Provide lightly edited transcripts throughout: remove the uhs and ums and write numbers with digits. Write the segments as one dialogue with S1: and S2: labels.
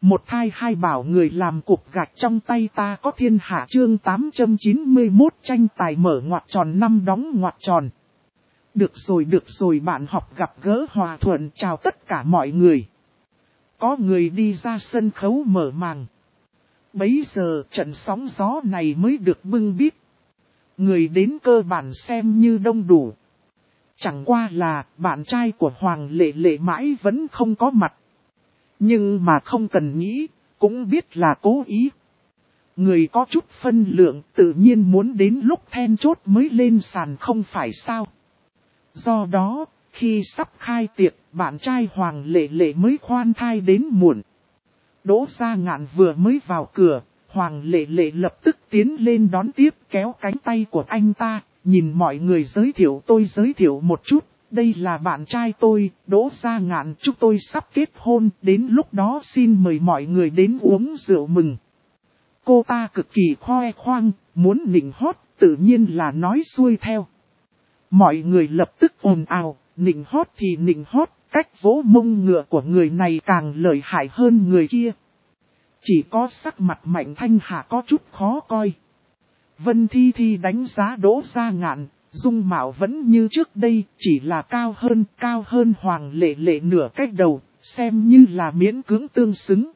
S1: Một thai hai bảo người làm cục gạch trong tay ta có thiên hạ chương 891 tranh tài mở ngoặc tròn năm đóng ngoặc tròn. Được rồi bạn học gặp gỡ hòa thuận chào tất cả mọi người. Có người đi ra sân khấu mở màn. Bấy giờ trận sóng gió này mới được bưng bít. Người đến cơ bản xem như đông đủ. Chẳng qua là bạn trai của Hoàng Lệ Lệ mãi vẫn không có mặt. Nhưng mà không cần nghĩ, cũng biết là cố ý. Người có chút phân lượng tự nhiên muốn đến lúc then chốt mới lên sàn không phải sao. Do đó, khi sắp khai tiệc, bạn trai Hoàng Lệ Lệ mới khoan thai đến muộn. Đỗ Gia Ngạn vừa mới vào cửa, Hoàng Lệ Lệ lập tức tiến lên đón tiếp kéo cánh tay của anh ta, nhìn mọi người giới thiệu một chút. Đây là bạn trai tôi, Đỗ Gia Ngạn, chúng tôi sắp kết hôn, đến lúc đó xin mời mọi người đến uống rượu mừng. Cô ta cực kỳ khoe khoang, muốn nịnh hót, tự nhiên là nói xuôi theo. Mọi người lập tức ồn ào, nịnh hót thì nịnh hót, cách vỗ mông ngựa của người này càng lợi hại hơn người kia. Chỉ có sắc mặt Mạnh Thanh Hà có chút khó coi. Vân Thi Thi đánh giá Đỗ Gia Ngạn. Dung mạo vẫn như trước đây, chỉ là cao hơn Hoàng Lệ Lệ nửa cách đầu, xem như là miễn cưỡng tương xứng.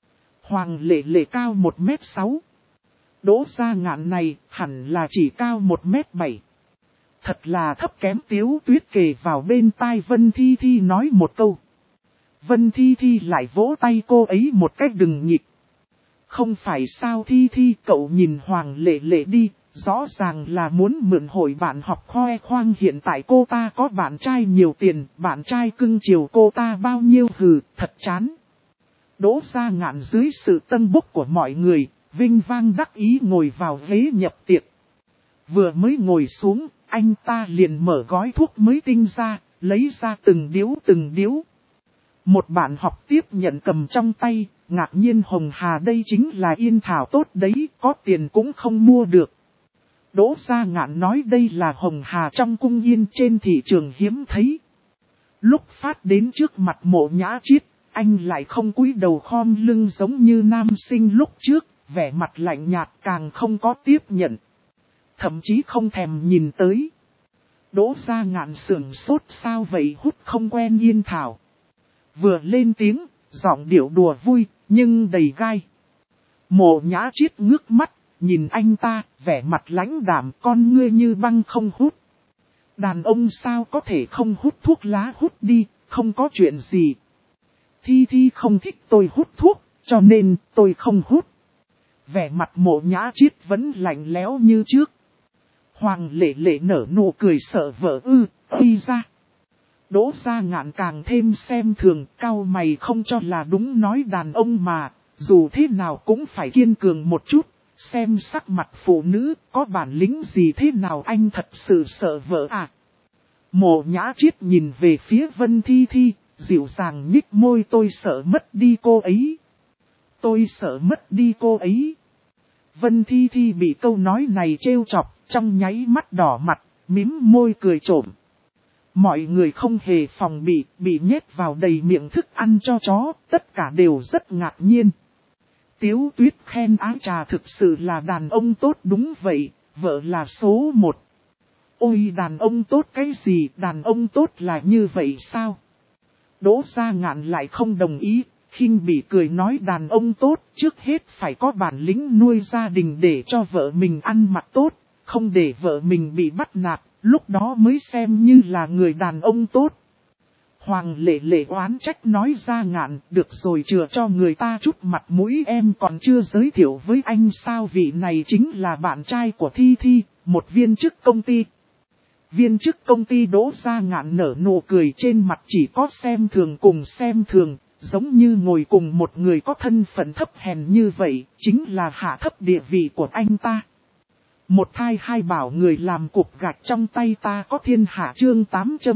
S1: Hoàng Lệ Lệ cao 1m6. Đỗ Gia Ngạn này hẳn là chỉ cao 1m7. Thật là thấp kém. Tiếu Tuyết kề vào bên tai Vân Thi Thi nói một câu. Vân Thi Thi lại vỗ tay cô ấy một cách đừng nhịp. Không phải sao Thi Thi, cậu nhìn Hoàng Lệ Lệ đi. Rõ ràng là muốn mượn hội bạn học khoe khoang hiện tại cô ta có bạn trai nhiều tiền, bạn trai cưng chiều cô ta bao nhiêu hừ, thật chán. Đỗ Gia Ngạn dưới sự tân bốc của mọi người, vinh vang đắc ý ngồi vào ghế nhập tiệc. Vừa mới ngồi xuống, anh ta liền mở gói thuốc mới tinh ra, lấy ra từng điếu. Một bạn học tiếp nhận cầm trong tay, ngạc nhiên Hồng Hà đây chính là yên thảo tốt đấy, có tiền cũng không mua được. Đỗ Gia Ngạn nói đây là Hồng Hà trong cung yên trên thị trường hiếm thấy. Lúc phát đến trước mặt Mộ Nhã Chiết, anh lại không cúi đầu khom lưng giống như nam sinh lúc trước, vẻ mặt lạnh nhạt càng không có tiếp nhận. Thậm chí không thèm nhìn tới. Đỗ Gia Ngạn sửng sốt sao vậy hút không quen yên thảo. Vừa lên tiếng, giọng điệu đùa vui, nhưng đầy gai. Mộ Nhã Chiết ngước mắt. Nhìn anh ta, vẻ mặt lãnh đạm con ngươi như băng không hút. Đàn ông sao có thể không hút thuốc lá hút đi, không có chuyện gì. Thi Thi không thích tôi hút thuốc, cho nên tôi không hút. Vẻ mặt Mộ Nhã Chiết vẫn lạnh lẽo như trước. Hoàng Lệ Lệ nở nụ cười sợ vợ uy ra. Đỗ Gia Ngạn càng thêm xem thường, cau mày không cho là đúng nói đàn ông mà, dù thế nào cũng phải kiên cường một chút. Xem sắc mặt phụ nữ, có bản lĩnh gì thế nào anh thật sự sợ vợ à? Mộ Nhã Chiết nhìn về phía Vân Thi Thi, dịu dàng nhích môi tôi sợ mất đi cô ấy. Tôi sợ mất đi cô ấy. Vân Thi Thi bị câu nói này trêu chọc, trong nháy mắt đỏ mặt, mím môi cười trộm. Mọi người không hề phòng bị nhét vào đầy miệng thức ăn cho chó, tất cả đều rất ngạc nhiên. Tiếu Tuyết khen Ái Trà thực sự là đàn ông tốt đúng vậy, vợ là số 1. Ôi đàn ông tốt cái gì, đàn ông tốt là như vậy sao? Đỗ Gia Ngạn lại không đồng ý, khinh bỉ cười nói đàn ông tốt trước hết phải có bản lĩnh nuôi gia đình để cho vợ mình ăn mặc tốt, không để vợ mình bị bắt nạt, lúc đó mới xem như là người đàn ông tốt. Hoàng Lệ Lệ oán trách nói Gia Ngạn, được rồi chừa cho người ta chút mặt mũi em còn chưa giới thiệu với anh sao vị này chính là bạn trai của Thi Thi, một viên chức công ty. Viên chức công ty Đỗ Gia Ngạn nở nụ cười trên mặt chỉ có xem thường cùng xem thường, giống như ngồi cùng một người có thân phận thấp hèn như vậy, chính là hạ thấp địa vị của anh ta. Một thai hai bảo người làm cục gạch trong tay ta có thiên hạ chương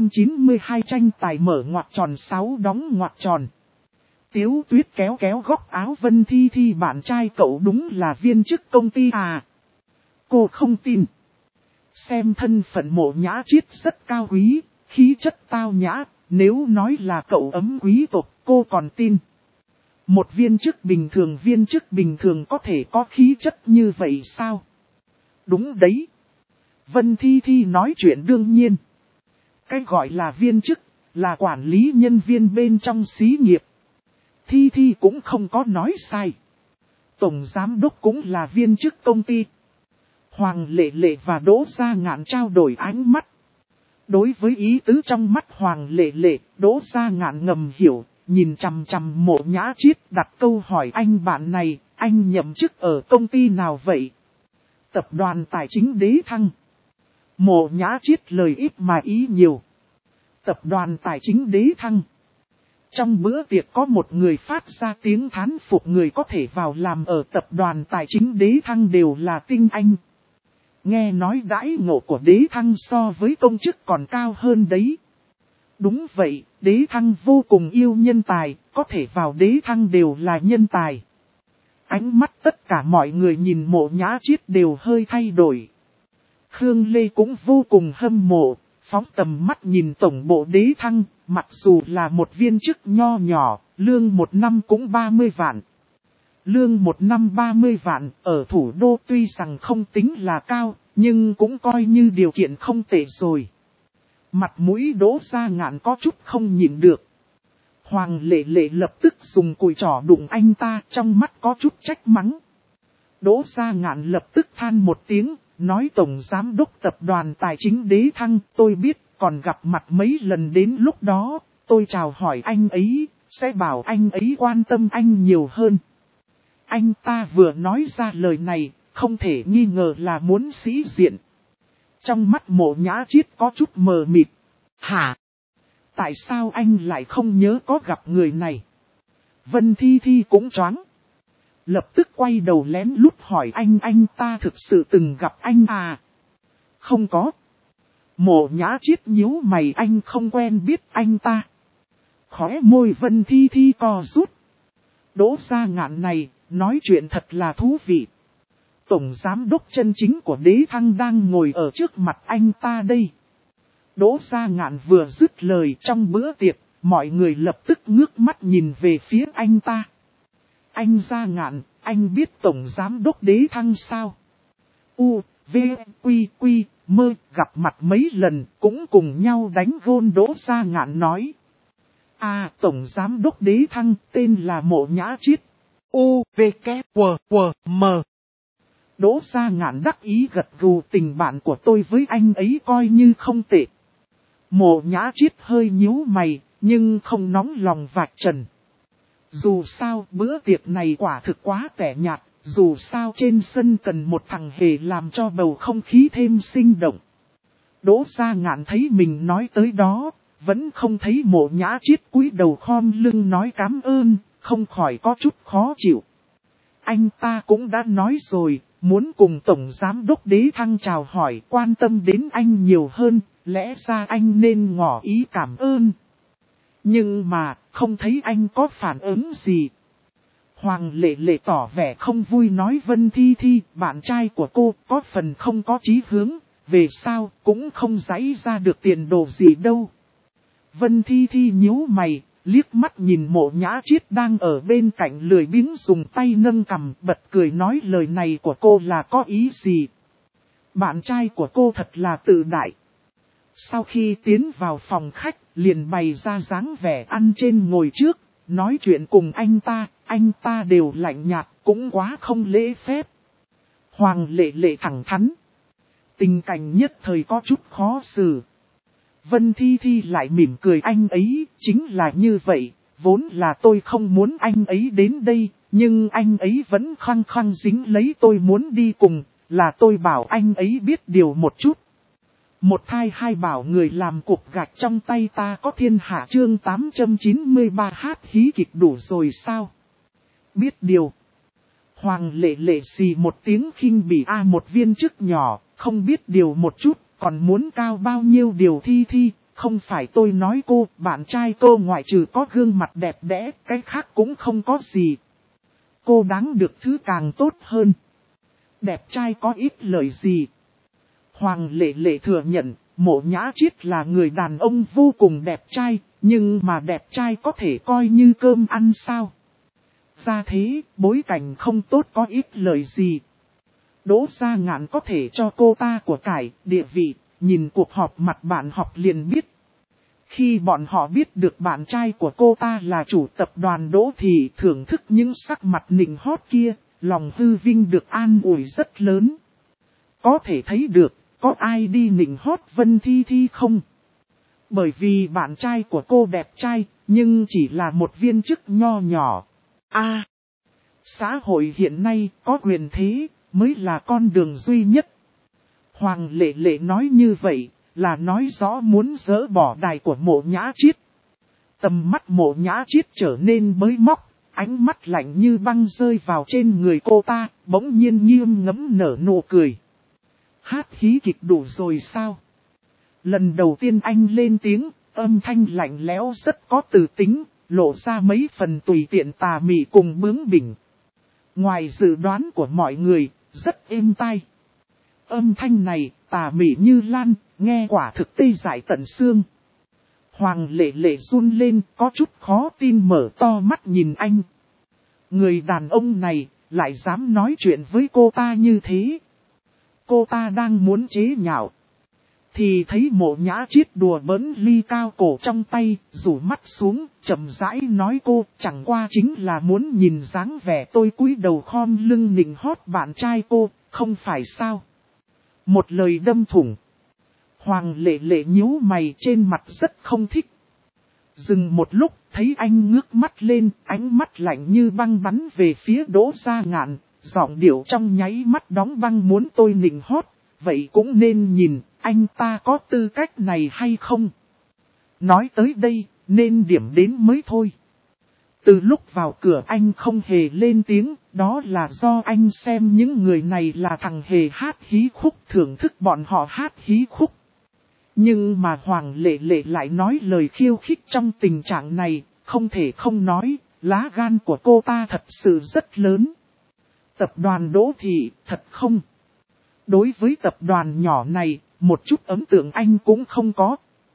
S1: 892 tranh tài mở ngoặc tròn 6 đóng ngoặc tròn. Tiếu Tuyết kéo góc áo Vân Thi Thi bạn trai cậu đúng là viên chức công ty à? Cô không tin. Xem thân phận Mộ Nhã Chiết rất cao quý, khí chất tao nhã, nếu nói là cậu ấm quý tộc cô còn tin. Một viên chức bình thường có thể có khí chất như vậy sao? Đúng đấy. Vân Thi Thi nói chuyện đương nhiên. Cái gọi là viên chức, là quản lý nhân viên bên trong xí nghiệp. Thi Thi cũng không có nói sai. Tổng giám đốc cũng là viên chức công ty. Hoàng Lệ Lệ và Đỗ Gia Ngạn trao đổi ánh mắt. Đối với ý tứ trong mắt Hoàng Lệ Lệ, Đỗ Gia Ngạn ngầm hiểu, nhìn chằm chằm Mộ Nhã Chiết đặt câu hỏi anh bạn này, anh nhậm chức ở công ty nào vậy? Tập đoàn Tài chính Đế Thăng. Mộ Nhã Chiết lời ít mà ý nhiều. Tập đoàn Tài chính Đế Thăng. Trong bữa tiệc có một người phát ra tiếng thán phục, người có thể vào làm ở tập đoàn Tài chính Đế Thăng đều là tinh anh. Nghe nói đãi ngộ của Đế Thăng so với công chức còn cao hơn đấy. Đúng vậy, Đế Thăng vô cùng yêu nhân tài, có thể vào Đế Thăng đều là nhân tài. Ánh mắt tất cả mọi người nhìn Mộ Nhã Chiết đều hơi thay đổi. Khương Lê cũng vô cùng hâm mộ, phóng tầm mắt nhìn tổng bộ Đế Thăng, mặc dù là một viên chức nho nhỏ, lương một năm cũng 30 vạn. Lương một năm 30 vạn, ở thủ đô tuy rằng không tính là cao, nhưng cũng coi như điều kiện không tệ rồi. Mặt mũi Đỗ Gia Ngạn có chút không nhịn được. Hoàng Lệ Lệ lập tức dùng cùi trỏ đụng anh ta, trong mắt có chút trách mắng. Đỗ Gia Ngạn lập tức than một tiếng, nói tổng giám đốc tập đoàn Tài chính Đế Thăng, tôi biết, còn gặp mặt mấy lần, đến lúc đó, tôi chào hỏi anh ấy, sẽ bảo anh ấy quan tâm anh nhiều hơn. Anh ta vừa nói ra lời này, không thể nghi ngờ là muốn sĩ diện. Trong mắt Mộ Nhã Chiết có chút mờ mịt. Hả? Tại sao anh lại không nhớ có gặp người này? Vân Thi Thi cũng choáng. Lập tức quay đầu lén lút hỏi anh ta thực sự từng gặp anh à? Không có. Mộ Nhã Chiết nhíu mày, anh không quen biết anh ta. Khóe môi Vân Thi Thi co rút. Đỗ Gia Ngạn này, nói chuyện thật là thú vị. Tổng giám đốc chân chính của Đế Thăng đang ngồi ở trước mặt anh ta đây. Đỗ Gia Ngạn vừa dứt lời, trong bữa tiệc, mọi người lập tức ngước mắt nhìn về phía anh ta. Anh Gia Ngạn, anh biết tổng giám đốc Đế Thăng sao? U, V, Quy, Mơ, gặp mặt mấy lần, cũng cùng nhau đánh gôn. Đỗ Gia Ngạn nói. À, tổng giám đốc Đế Thăng, tên là Mộ Nhã Chiết. U, V, K, W, M. Đỗ Gia Ngạn đắc ý gật gù, tình bạn của tôi với anh ấy coi như không tệ. Mộ Nhã Chiết hơi nhíu mày, nhưng không nóng lòng vạch trần. Dù sao bữa tiệc này quả thực quá tẻ nhạt, dù sao trên sân cần một thằng hề làm cho bầu không khí thêm sinh động. Đỗ Gia Ngạn thấy mình nói tới đó, vẫn không thấy Mộ Nhã Chiết cúi đầu khom lưng nói cảm ơn, không khỏi có chút khó chịu. Anh ta cũng đã nói rồi, muốn cùng Tổng Giám đốc Đế Thăng chào hỏi, quan tâm đến anh nhiều hơn, lẽ ra anh nên ngỏ ý cảm ơn. Nhưng mà, không thấy anh có phản ứng gì. Hoàng Lệ Lệ tỏ vẻ không vui nói Vân Thi Thi, bạn trai của cô có phần không có chí hướng, về sau cũng không giãy ra được tiền đồ gì đâu. Vân Thi Thi nhíu mày, liếc mắt nhìn Mộ Nhã Chiết đang ở bên cạnh lười biếng dùng tay nâng cằm, bật cười nói lời này của cô là có ý gì. Bạn trai của cô thật là tự đại. Sau khi tiến vào phòng khách, liền bày ra dáng vẻ ăn trên ngồi trước, nói chuyện cùng anh ta đều lạnh nhạt, cũng quá không lễ phép. Hoàng Lệ Lệ thẳng thắn. Tình cảnh nhất thời có chút khó xử. Vân Thi Thi lại mỉm cười, anh ấy chính là như vậy, vốn là tôi không muốn anh ấy đến đây, nhưng anh ấy vẫn khăng khăng dính lấy tôi muốn đi cùng, là tôi bảo anh ấy biết điều một chút. Một thai hai bảo người làm cục gạch trong tay ta có thiên hạ, chương 893 hát hí kịch đủ rồi sao? Biết điều. Hoàng Lệ Lệ xì một tiếng khinh bỉ, một viên chức nhỏ, không biết điều một chút, còn muốn cao bao nhiêu điều. Thi Thi, không phải tôi nói cô, bạn trai cô ngoại trừ có gương mặt đẹp đẽ, cái khác cũng không có gì. Cô đáng được thứ càng tốt hơn. Đẹp trai có ít lời gì. Hoàng Lệ Lệ thừa nhận, Mộ Nhã Chiết là người đàn ông vô cùng đẹp trai, nhưng mà đẹp trai có thể coi như cơm ăn sao? Ra thế, bối cảnh không tốt có ít lời gì. Đỗ Gia Ngạn có thể cho cô ta của cải, địa vị, nhìn cuộc họp mặt bạn học liền biết. Khi bọn họ biết được bạn trai của cô ta là chủ tập đoàn Đỗ thì thưởng thức những sắc mặt nịnh hót kia, lòng hư vinh được an ủi rất lớn. Có thể thấy được, có ai đi nịnh hót Vân Thi Thi không? Bởi vì bạn trai của cô đẹp trai, nhưng chỉ là một viên chức nho nhỏ. Xã hội hiện nay có quyền thế, mới là con đường duy nhất. Hoàng Lệ Lệ nói như vậy, là nói rõ muốn dỡ bỏ đài của Mộ Nhã Chiết. Tầm mắt Mộ Nhã Chiết trở nên bới móc, ánh mắt lạnh như băng rơi vào trên người cô ta, bỗng nhiên nghiêm ngẫm nở nụ cười. Hát hí kịch đủ rồi sao? Lần đầu tiên anh lên tiếng, âm thanh lạnh lẽo rất có từ tính, lộ ra mấy phần tùy tiện tà mị cùng bướng bỉnh. Ngoài dự đoán của mọi người, rất êm tai. Âm thanh này, tà mị như lan, nghe quả thực tê dại tận xương. Hoàng Lệ Lệ run lên, có chút khó tin mở to mắt nhìn anh. Người đàn ông này, lại dám nói chuyện với cô ta như thế. Cô ta đang muốn chế nhạo. Thì thấy Mộ Nhã Chiết đùa bỡn ly cao cổ trong tay, rủ mắt xuống, chậm rãi nói cô, chẳng qua chính là muốn nhìn dáng vẻ tôi cúi đầu khom lưng nịnh hót bạn trai cô, không phải sao? Một lời đâm thủng. Hoàng Lệ Lệ nhíu mày trên mặt rất không thích. Dừng một lúc, thấy anh ngước mắt lên, ánh mắt lạnh như băng bắn về phía Đỗ Gia Ngạn, giọng điệu trong nháy mắt đóng băng muốn tôi nịnh hót, vậy cũng nên nhìn, anh ta có tư cách này hay không? Nói tới đây, nên điểm đến mới thôi. Từ lúc vào cửa anh không hề lên tiếng, đó là do anh xem những người này là thằng hề hát hí khúc, thưởng thức bọn họ hát hí khúc. Nhưng mà Hoàng Lệ Lệ lại nói lời khiêu khích trong tình trạng này, không thể không nói, lá gan của cô ta thật sự rất lớn. Tập đoàn Đỗ Thị, thật không? Đối với tập đoàn nhỏ này, một chút ấn tượng anh cũng không có.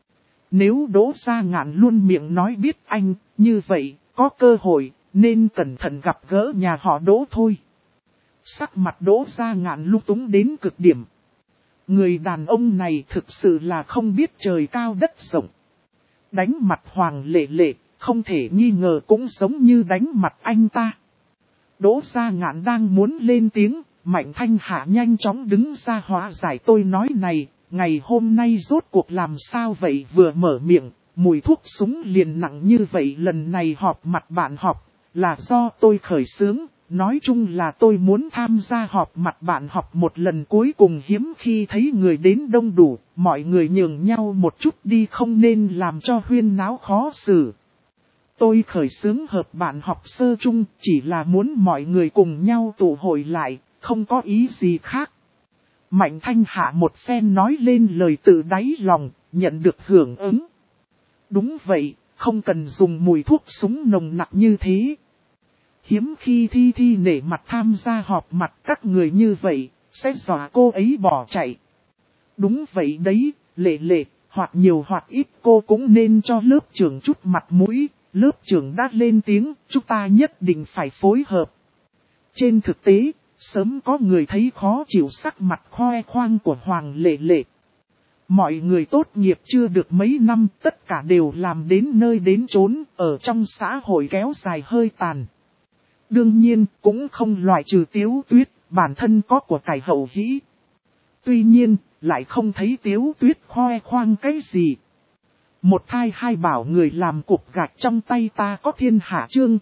S1: Nếu Đỗ Gia Ngạn luôn miệng nói biết anh, như vậy, có cơ hội, nên cẩn thận gặp gỡ nhà họ Đỗ thôi. Sắc mặt Đỗ Gia Ngạn lung túng đến cực điểm. Người đàn ông này thực sự là không biết trời cao đất rộng. Đánh mặt Hoàng Lệ Lệ, không thể nghi ngờ cũng giống như đánh mặt anh ta. Đỗ Gia Ngạn đang muốn lên tiếng, Mạnh Thanh Hạ nhanh chóng đứng ra hóa giải tôi nói này, ngày hôm nay rốt cuộc làm sao vậy vừa mở miệng, mùi thuốc súng liền nặng như vậy lần này họp mặt bạn học, là do tôi khởi xướng, nói chung là tôi muốn tham gia họp mặt bạn học một lần cuối cùng hiếm khi thấy người đến đông đủ, mọi người nhường nhau một chút đi không nên làm cho huyên náo khó xử. Tôi khởi xướng hợp bạn học sơ chung chỉ là muốn mọi người cùng nhau tụ hội lại, không có ý gì khác. Mạnh Thanh Hạ một phen nói lên lời tự đáy lòng, nhận được hưởng ứng. Đúng vậy, không cần dùng mùi thuốc súng nồng nặc như thế. Hiếm khi Thi Thi nể mặt tham gia họp mặt các người như vậy, sẽ dọa cô ấy bỏ chạy. Đúng vậy đấy, Lệ Lệ, hoặc nhiều hoặc ít cô cũng nên cho lớp trưởng chút mặt mũi. Lớp trưởng đã lên tiếng, chúng ta nhất định phải phối hợp. Trên thực tế, sớm có người thấy khó chịu sắc mặt khoe khoang của Hoàng Lệ Lệ. Mọi người tốt nghiệp chưa được mấy năm, tất cả đều làm đến nơi đến chốn, ở trong xã hội kéo dài hơi tàn. Đương nhiên, cũng không loại trừ Tiếu Tuyết, bản thân có của cải hậu hĩ. Tuy nhiên, lại không thấy Tiếu Tuyết khoe khoang cái gì. Một thai hai bảo người làm cục gạch trong tay ta có thiên hạ chương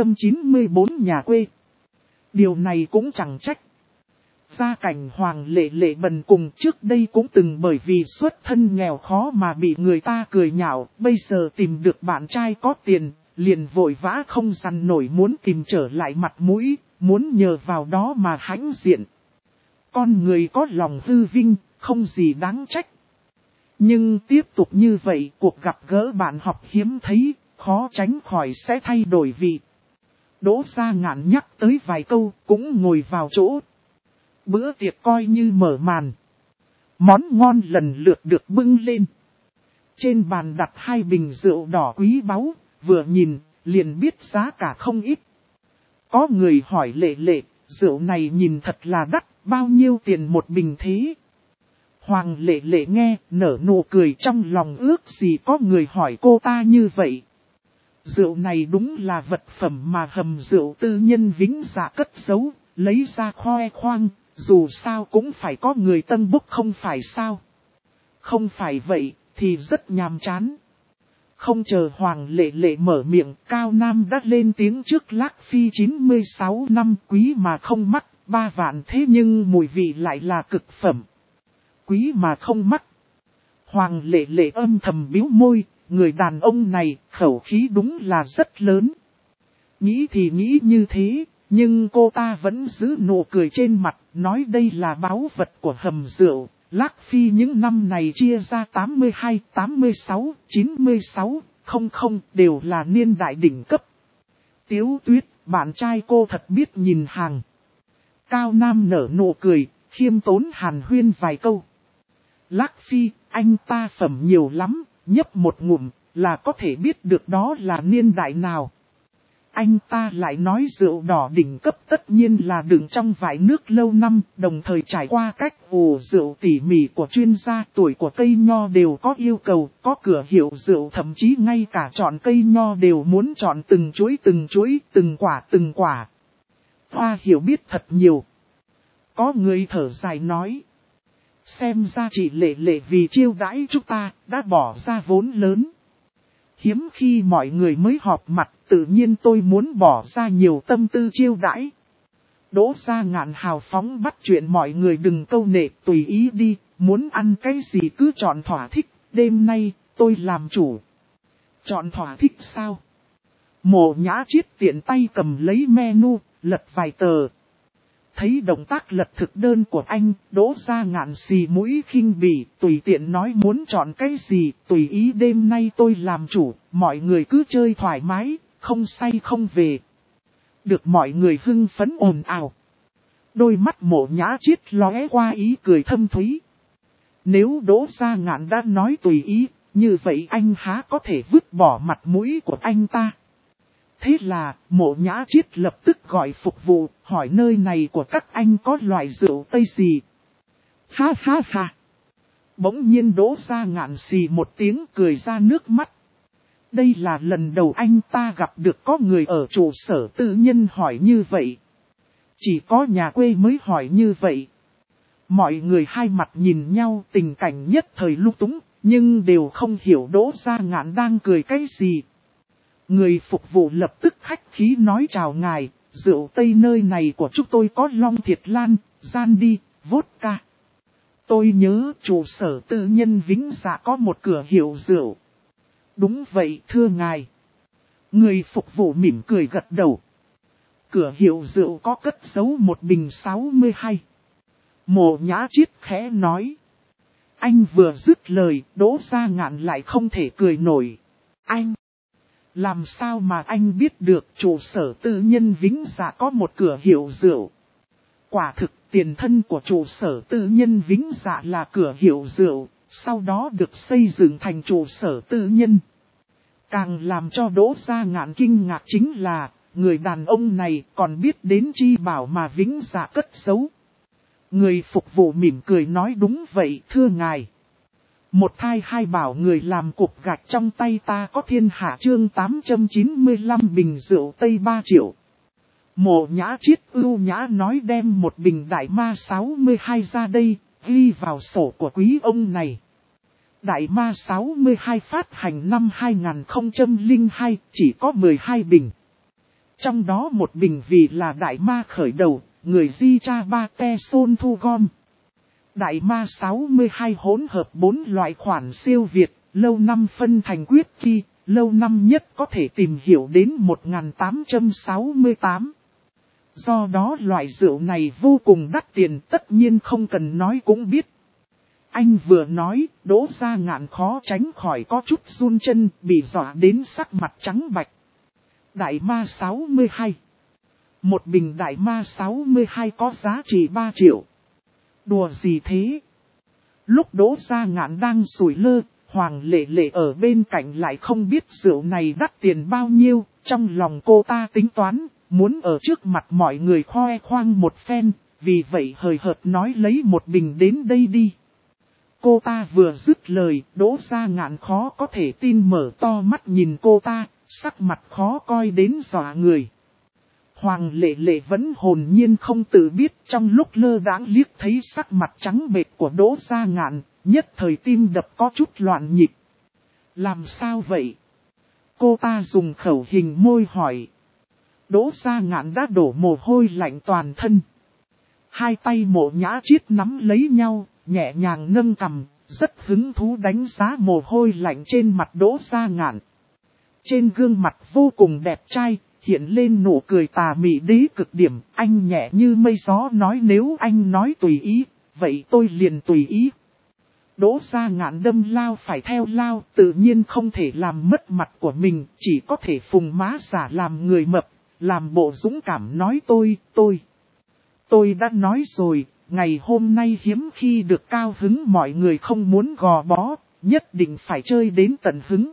S1: 894 nhà quê. Điều này cũng chẳng trách. Gia cảnh Hoàng Lệ Lệ bần cùng trước đây cũng từng bởi vì xuất thân nghèo khó mà bị người ta cười nhạo, bây giờ tìm được bạn trai có tiền, liền vội vã không dằn nổi muốn tìm trở lại mặt mũi, muốn nhờ vào đó mà hãnh diện. Con người có lòng hư vinh, không gì đáng trách. Nhưng tiếp tục như vậy cuộc gặp gỡ bạn học hiếm thấy, khó tránh khỏi sẽ thay đổi vị. Đỗ Gia Ngạn nhắc tới vài câu cũng ngồi vào chỗ. Bữa tiệc coi như mở màn. Món ngon lần lượt được bưng lên. Trên bàn đặt hai bình rượu đỏ quý báu, vừa nhìn liền biết giá cả không ít. Có người hỏi Lệ Lệ, rượu này nhìn thật là đắt, bao nhiêu tiền một bình thế? Hoàng Lệ Lệ nghe, nở nụ cười trong lòng ước gì có người hỏi cô ta như vậy. Rượu này đúng là vật phẩm mà hầm rượu tư nhân Vĩnh Dạ cất giấu, lấy ra khoe khoang, dù sao cũng phải có người tân bốc không phải sao. Không phải vậy, thì rất nhàm chán. Không chờ Hoàng Lệ Lệ mở miệng, Cao Nam đã lên tiếng trước Lác Phi 96 năm quý mà không mắc, 3 vạn thế nhưng mùi vị lại là cực phẩm. Quý mà không mắc. Hoàng Lệ Lệ âm thầm bĩu môi, người đàn ông này khẩu khí đúng là rất lớn. Nghĩ thì nghĩ như thế, nhưng cô ta vẫn giữ nụ cười trên mặt, nói đây là báu vật của hầm rượu. Lác Phi những năm này chia ra 82, 86, 96, 00 đều là niên đại đỉnh cấp. Tiếu Tuyết, bạn trai cô thật biết nhìn hàng. Cao Nam nở nụ cười, khiêm tốn hàn huyên vài câu. Lác Phi, anh ta phẩm nhiều lắm, nhấp một ngụm, là có thể biết được đó là niên đại nào. Anh ta lại nói rượu đỏ đỉnh cấp tất nhiên là đựng trong vải nước lâu năm, đồng thời trải qua cách ủ rượu tỉ mỉ của chuyên gia. Tuổi của cây nho đều có yêu cầu, có cửa hiệu rượu thậm chí ngay cả chọn cây nho đều muốn chọn từng chuỗi, từng quả. Hoa hiểu biết thật nhiều. Có người thở dài nói. Xem ra chị Lệ Lệ vì chiêu đãi chúng ta, đã bỏ ra vốn lớn. Hiếm khi mọi người mới họp mặt, tự nhiên tôi muốn bỏ ra nhiều tâm tư chiêu đãi. Đỗ Gia Ngạn hào phóng bắt chuyện mọi người đừng câu nệ, tùy ý đi, muốn ăn cái gì cứ chọn thỏa thích, đêm nay, tôi làm chủ. Chọn thỏa thích sao? Mộ Nhã Chiết tiện tay cầm lấy menu, lật vài tờ. Thấy động tác lật thực đơn của anh, Đỗ Gia Ngạn xì mũi khinh bỉ, tùy tiện nói muốn chọn cái gì, tùy ý đêm nay tôi làm chủ, mọi người cứ chơi thoải mái, không say không về. Được mọi người hưng phấn ồn ào. Đôi mắt Mộ Nhã Chiết lóe qua ý cười thâm thúy. Nếu Đỗ Gia Ngạn đã nói tùy ý, như vậy anh há có thể vứt bỏ mặt mũi của anh ta. Thế là, Mộ Nhã Chiết lập tức gọi phục vụ, hỏi nơi này của các anh có loại rượu Tây gì. Ha ha ha. Bỗng nhiên Đỗ Gia Ngạn xì một tiếng cười ra nước mắt. Đây là lần đầu anh ta gặp được có người ở trụ sở tư nhân hỏi như vậy. Chỉ có nhà quê mới hỏi như vậy. Mọi người hai mặt nhìn nhau, tình cảnh nhất thời lung túng, nhưng đều không hiểu Đỗ Gia Ngạn đang cười cái gì. Người phục vụ lập tức khách khí nói chào ngài, rượu Tây nơi này của chúng tôi có Long Thiệt Lan, Gian Đi, Vodka. Tôi nhớ trụ sở tư nhân Vĩnh Dạ có một cửa hiệu rượu. Đúng vậy thưa ngài. Người phục vụ mỉm cười gật đầu. Cửa hiệu rượu có cất giấu một bình 62. Mộ Nhã Chiết khẽ nói. Anh vừa dứt lời, Đỗ Gia Ngạn lại không thể cười nổi. Anh! Làm sao mà anh biết được trụ sở tư nhân Vĩnh Dạ có một cửa hiệu rượu? Quả thực tiền thân của trụ sở tư nhân Vĩnh Dạ là cửa hiệu rượu, sau đó được xây dựng thành trụ sở tư nhân. Càng làm cho Đỗ Gia Ngạn kinh ngạc chính là, người đàn ông này còn biết đến chi bảo mà Vĩnh Dạ cất giấu. Người phục vụ mỉm cười nói đúng vậy thưa ngài. Một thai hai bảo người làm cục gạch trong tay ta có thiên hạ chương 895 bình rượu Tây 3 triệu. Mộ Nhã Chiết ưu nhã nói đem một bình Đại Ma 62 ra đây, ghi vào sổ của quý ông này. Đại Ma 62 phát hành năm 2002, chỉ có 12 bình. Trong đó một bình vì là Đại Ma khởi đầu, người Di Cha Ba Te Son thu gom. Đại Ma 62 hỗn hợp 4 loại khoản siêu Việt, lâu năm phân thành quyết kỳ, lâu năm nhất có thể tìm hiểu đến 1868. Do đó loại rượu này vô cùng đắt tiền, tất nhiên không cần nói cũng biết. Anh vừa nói, Đỗ Gia Ngạn khó tránh khỏi có chút run chân, bị dọa đến sắc mặt trắng bạch. Đại Ma 62. Một bình Đại Ma 62 có giá trị 3 triệu. Đùa gì thế? Lúc Đỗ Gia Ngạn đang sủi lơ, Hoàng Lệ Lệ ở bên cạnh lại không biết rượu này đắt tiền bao nhiêu, trong lòng cô ta tính toán, muốn ở trước mặt mọi người khoe khoang một phen, vì vậy hời hợt nói lấy một bình đến đây đi. Cô ta vừa dứt lời, Đỗ Gia Ngạn khó có thể tin mở to mắt nhìn cô ta, sắc mặt khó coi đến dọa người. Hoàng Lệ Lệ vẫn hồn nhiên không tự biết, trong lúc lơ đãng liếc thấy sắc mặt trắng bệch của Đỗ Gia Ngạn, nhất thời tim đập có chút loạn nhịp. Làm sao vậy? Cô ta dùng khẩu hình môi hỏi. Đỗ Gia Ngạn đã đổ mồ hôi lạnh toàn thân. Hai tay Mộ Nhã Chiết nắm lấy nhau, nhẹ nhàng nâng cằm, rất hứng thú đánh giá mồ hôi lạnh trên mặt Đỗ Gia Ngạn. Trên gương mặt vô cùng đẹp trai, hiện lên nụ cười tà mị đế cực điểm, anh nhẹ như mây gió nói nếu anh nói tùy ý, vậy tôi liền tùy ý. Đỗ Gia Ngạn đâm lao phải theo lao, tự nhiên không thể làm mất mặt của mình, chỉ có thể phùng má giả làm người mập, làm bộ dũng cảm nói tôi đã nói rồi, ngày hôm nay hiếm khi được cao hứng mọi người không muốn gò bó, nhất định phải chơi đến tận hứng.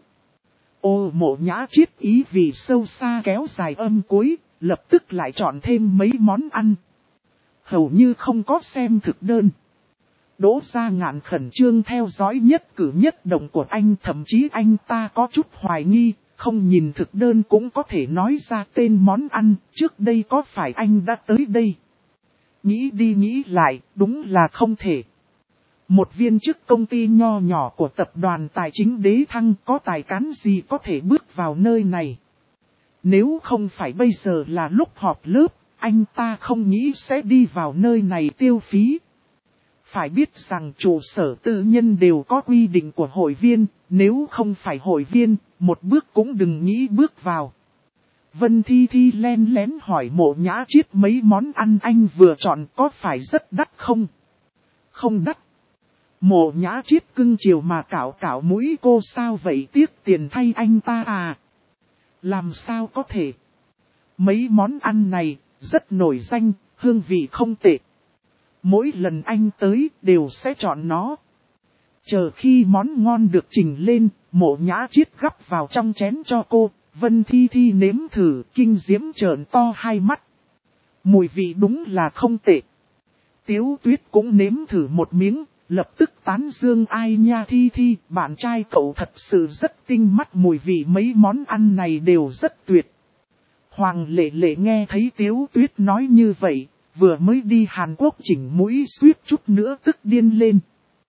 S1: Ô Mộ Nhã Chiết ý vì sâu xa kéo dài âm cuối, lập tức lại chọn thêm mấy món ăn. Hầu như không có xem thực đơn. Đỗ Gia Ngạn khẩn trương theo dõi nhất cử nhất động của anh, thậm chí anh ta có chút hoài nghi, không nhìn thực đơn cũng có thể nói ra tên món ăn, trước đây có phải anh đã tới đây? Nghĩ đi nghĩ lại, đúng là không thể. Một viên chức công ty nho nhỏ của tập đoàn tài chính Đế Thăng có tài cán gì có thể bước vào nơi này. Nếu không phải bây giờ là lúc họp lớp, anh ta không nghĩ sẽ đi vào nơi này tiêu phí. Phải biết rằng trụ sở tư nhân đều có quy định của hội viên, nếu không phải hội viên, một bước cũng đừng nghĩ bước vào. Vân Thi Thi len lén hỏi Mộ Nhã Chiết mấy món ăn anh vừa chọn có phải rất đắt không? Không đắt. Mộ Nhã Chiết cưng chiều mà cạo mũi cô sao vậy tiếc tiền thay anh ta à? Làm sao có thể? Mấy món ăn này rất nổi danh, hương vị không tệ. Mỗi lần anh tới đều sẽ chọn nó. Chờ khi món ngon được trình lên, Mộ Nhã Chiết gắp vào trong chén cho cô. Vân Thi Thi nếm thử, kinh diễm trợn to hai mắt. Mùi vị đúng là không tệ. Tiếu Tuyết cũng nếm thử một miếng, lập tức tán dương ai nha Thi Thi, bạn trai cậu thật sự rất tinh mắt, mùi vị mấy món ăn này đều rất tuyệt. Hoàng Lệ Lệ nghe thấy Tiếu Tuyết nói như vậy, vừa mới đi Hàn Quốc chỉnh mũi suýt chút nữa tức điên lên.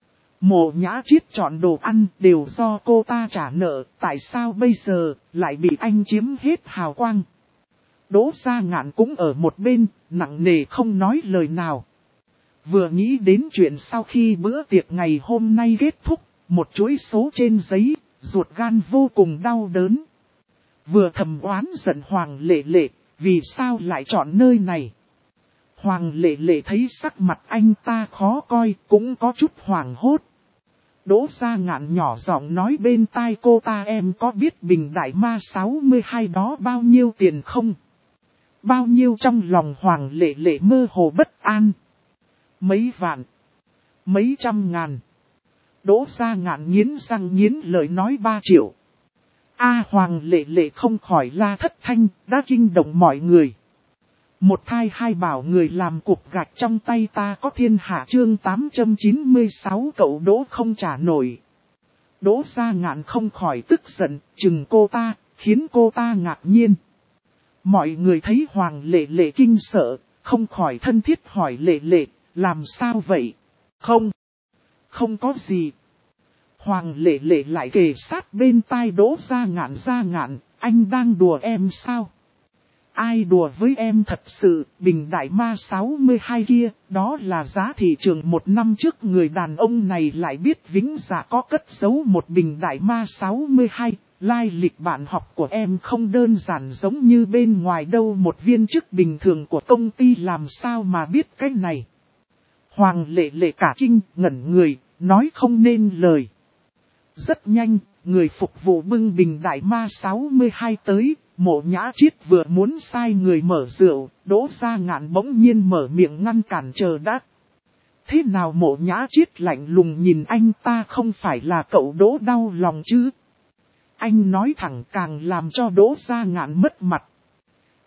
S1: Mộ Nhã Chiết chọn đồ ăn đều do cô ta trả nợ, tại sao bây giờ lại bị anh chiếm hết hào quang? Đỗ Gia Ngạn cũng ở một bên, nặng nề không nói lời nào. Vừa nghĩ đến chuyện sau khi bữa tiệc ngày hôm nay kết thúc, một chuỗi số trên giấy, ruột gan vô cùng đau đớn. Vừa thầm oán giận Hoàng Lệ Lệ, vì sao lại chọn nơi này? Hoàng Lệ Lệ thấy sắc mặt anh ta khó coi, cũng có chút hoảng hốt. Đỗ Gia Ngạn nhỏ giọng nói bên tai cô ta em có biết bình đại ma 62 đó bao nhiêu tiền không? Bao nhiêu trong lòng Hoàng Lệ Lệ mơ hồ bất an. Mấy vạn. Mấy trăm ngàn. Đỗ Gia Ngạn nghiến răng nghiến lợi nói 3 triệu. Hoàng Lệ Lệ không khỏi la thất thanh, đã kinh động mọi người. Một thai hai bảo người làm cục gạch trong tay ta có thiên hạ chương 896 cậu Đỗ không trả nổi. Đỗ Gia Ngạn không khỏi tức giận, chừng cô ta, khiến cô ta ngạc nhiên. Mọi người thấy Hoàng Lệ Lệ kinh sợ, không khỏi thân thiết hỏi Lệ Lệ, làm sao vậy? Không có gì. Hoàng Lệ Lệ lại kề sát bên tai Đỗ Gia Ngạn, anh đang đùa em sao? Ai đùa với em thật sự, bình đại ma 62 kia, đó là giá thị trường một năm trước người đàn ông này lại biết Vĩnh Dạ có cất giấu một bình đại ma 62, lai lịch bạn học của em không đơn giản giống như bên ngoài đâu, một viên chức bình thường của công ty làm sao mà biết cái này. Hoàng Lệ Lệ cả kinh, ngẩn người, nói không nên lời. Rất nhanh, người phục vụ bưng bình đại ma 62 tới. Mộ Nhã Chiết vừa muốn sai người mở rượu, Đỗ Gia Ngạn bỗng nhiên mở miệng ngăn cản chờ đã. Thế nào Mộ Nhã Chiết lạnh lùng nhìn anh ta, không phải là cậu Đỗ đau lòng chứ? Anh nói thẳng càng làm cho Đỗ Gia Ngạn mất mặt.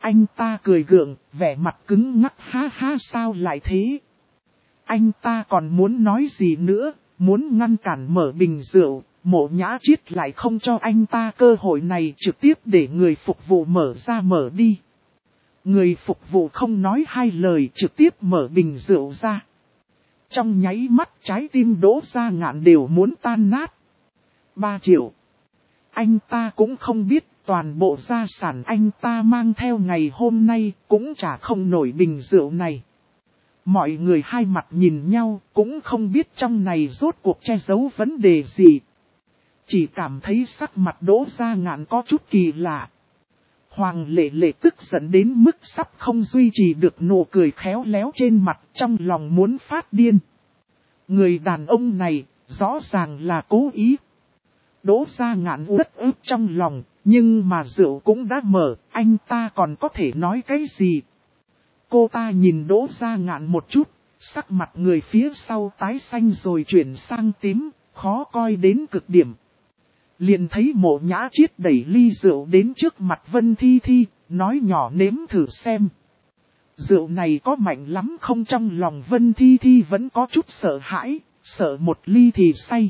S1: Anh ta cười gượng, vẻ mặt cứng ngắc, ha ha, sao lại thế? Anh ta còn muốn nói gì nữa, muốn ngăn cản mở bình rượu, Mộ Nhã Chiết lại không cho anh ta cơ hội này, trực tiếp để người phục vụ mở ra mở đi. Người phục vụ không nói hai lời, trực tiếp mở bình rượu ra. Trong nháy mắt trái tim Đỗ Gia Ngạn đều muốn tan nát. 3 triệu. Anh ta cũng không biết toàn bộ gia sản anh ta mang theo ngày hôm nay cũng trả không nổi bình rượu này. Mọi người hai mặt nhìn nhau cũng không biết trong này rốt cuộc che giấu vấn đề gì. Chỉ cảm thấy sắc mặt Đỗ Gia Ngạn có chút kỳ lạ. Hoàng Lệ Lệ tức giận đến mức sắp không duy trì được nụ cười khéo léo trên mặt, trong lòng muốn phát điên. Người đàn ông này rõ ràng là cố ý. Đỗ Gia Ngạn uất ức trong lòng, nhưng mà rượu cũng đã mở, anh ta còn có thể nói cái gì? Cô ta nhìn Đỗ Gia Ngạn một chút, sắc mặt người phía sau tái xanh rồi chuyển sang tím, khó coi đến cực điểm. Liền thấy Mộ Nhã Chiết đẩy ly rượu đến trước mặt Vân Thi Thi, nói nhỏ nếm thử xem. Rượu này có mạnh lắm không? Trong lòng Vân Thi Thi vẫn có chút sợ hãi, sợ một ly thì say.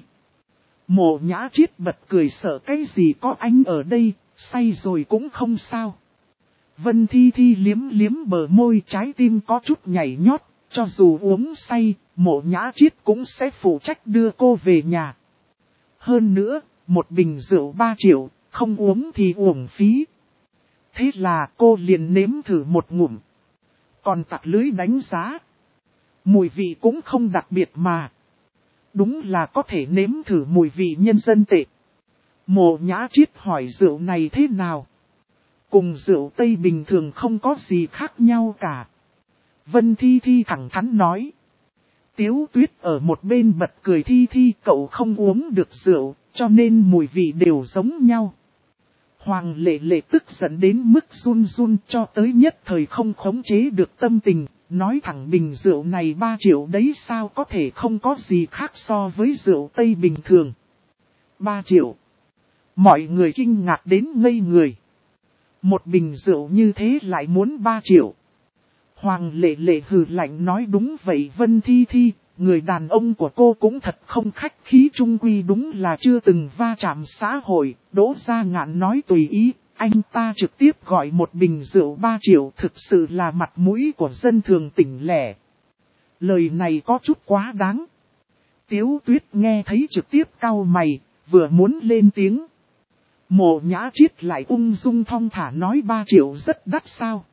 S1: Mộ Nhã Chiết bật cười, sợ cái gì, có anh ở đây, say rồi cũng không sao. Vân Thi Thi liếm liếm bờ môi, trái tim có chút nhảy nhót, cho dù uống say, Mộ Nhã Chiết cũng sẽ phụ trách đưa cô về nhà. Hơn nữa, một bình rượu 3 triệu, không uống thì uổng phí. Thế là cô liền nếm thử một ngụm. Còn tặc lưới đánh giá. Mùi vị cũng không đặc biệt mà. Đúng là có thể nếm thử mùi vị nhân dân tệ. Mộ Nhã Chiết hỏi rượu này thế nào? Cùng rượu Tây bình thường không có gì khác nhau cả. Vân Thi Thi thẳng thắn nói. Tiếu Tuyết ở một bên bật cười, Thi Thi cậu không uống được rượu, cho nên mùi vị đều giống nhau. Hoàng Lệ Lệ tức giận đến mức run run, cho tới nhất thời không khống chế được tâm tình, nói thẳng bình rượu này 3 triệu đấy, sao có thể không có gì khác so với rượu Tây bình thường. 3 triệu. Mọi người kinh ngạc đến ngây người. Một bình rượu như thế lại muốn 3 triệu. Hoàng Lệ Lệ hừ lạnh nói, đúng vậy Vân Thi Thi, người đàn ông của cô cũng thật không khách khí, chung quy đúng là chưa từng va chạm xã hội. Đỗ Gia Ngạn nói tùy ý, anh ta trực tiếp gọi một bình rượu 3 triệu, thực sự là mặt mũi của dân thường tỉnh lẻ. Lời này có chút quá đáng. Tiếu Tuyết nghe thấy trực tiếp cau mày, vừa muốn lên tiếng. Mộ Nhã Chiết lại ung dung thong thả nói 3 triệu rất đắt sao?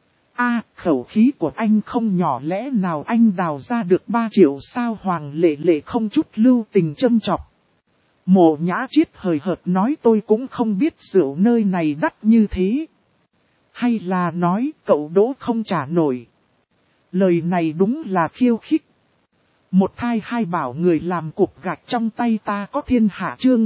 S1: Khẩu khí của anh không nhỏ, lẽ nào anh đào ra được 3 triệu sao? Hoàng Lệ Lệ không chút lưu tình châm chọc. Mộ Nhã Chiết hời hợt nói, tôi cũng không biết rượu nơi này đắt như thế. Hay là nói cậu Đỗ không trả nổi? Lời này đúng là khiêu khích. Một thai hai bảo người làm cục gạch trong tay ta có thiên hạ, chương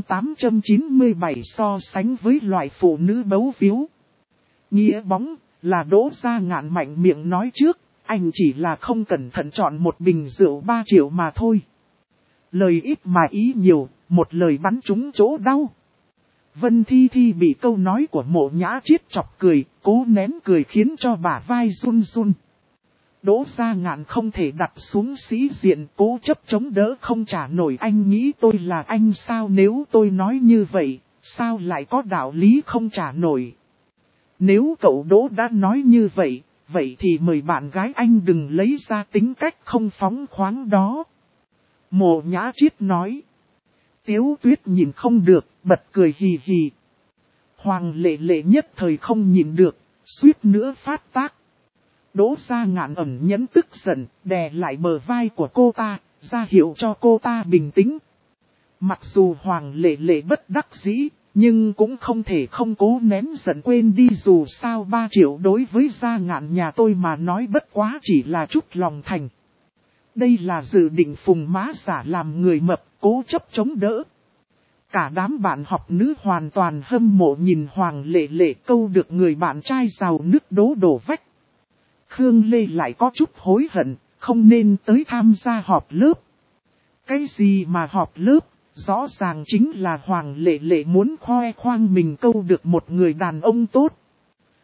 S1: 897, so sánh với loại phụ nữ bấu víu. Nghĩa bóng. Là Đỗ Gia Ngạn mạnh miệng nói trước, anh chỉ là không cẩn thận chọn một bình rượu 3 triệu mà thôi. Lời ít mà ý nhiều, một lời bắn trúng chỗ đau. Vân Thi Thi bị câu nói của Mộ Nhã Chiết chọc cười, cố nén cười khiến cho bả vai run run. Đỗ Gia Ngạn không thể đặt xuống sĩ diện, cố chấp chống đỡ không trả nổi. Anh nghĩ tôi là anh sao? Nếu tôi nói như vậy, sao lại có đạo lý không trả nổi? Nếu cậu Đỗ đã nói như vậy, vậy thì mời bạn gái anh đừng lấy ra tính cách không phóng khoáng đó. Mộ Nhã Chiết nói. Tiếu Tuyết nhìn không được, bật cười hì hì. Hoàng Lệ Lệ nhất thời không nhìn được, suýt nữa phát tác. Đỗ Gia Ngạn ẩn nhẫn tức giận, đè lại bờ vai của cô ta, ra hiệu cho cô ta bình tĩnh. Mặc dù Hoàng Lệ Lệ bất đắc dĩ, nhưng cũng không thể không cố nén giận quên đi, dù sao 3 triệu đối với Gia Ngạn nhà tôi mà nói bất quá chỉ là chút lòng thành. Đây là dự định phùng má giả làm người mập, cố chấp chống đỡ. Cả đám bạn học nữ hoàn toàn hâm mộ nhìn Hoàng Lệ Lệ câu được người bạn trai giàu nước Đỗ đổ vách. Khương Lê lại có chút hối hận, không nên tới tham gia họp lớp. Cái gì mà họp lớp? Rõ ràng chính là Hoàng Lệ Lệ muốn khoe khoang mình câu được một người đàn ông tốt.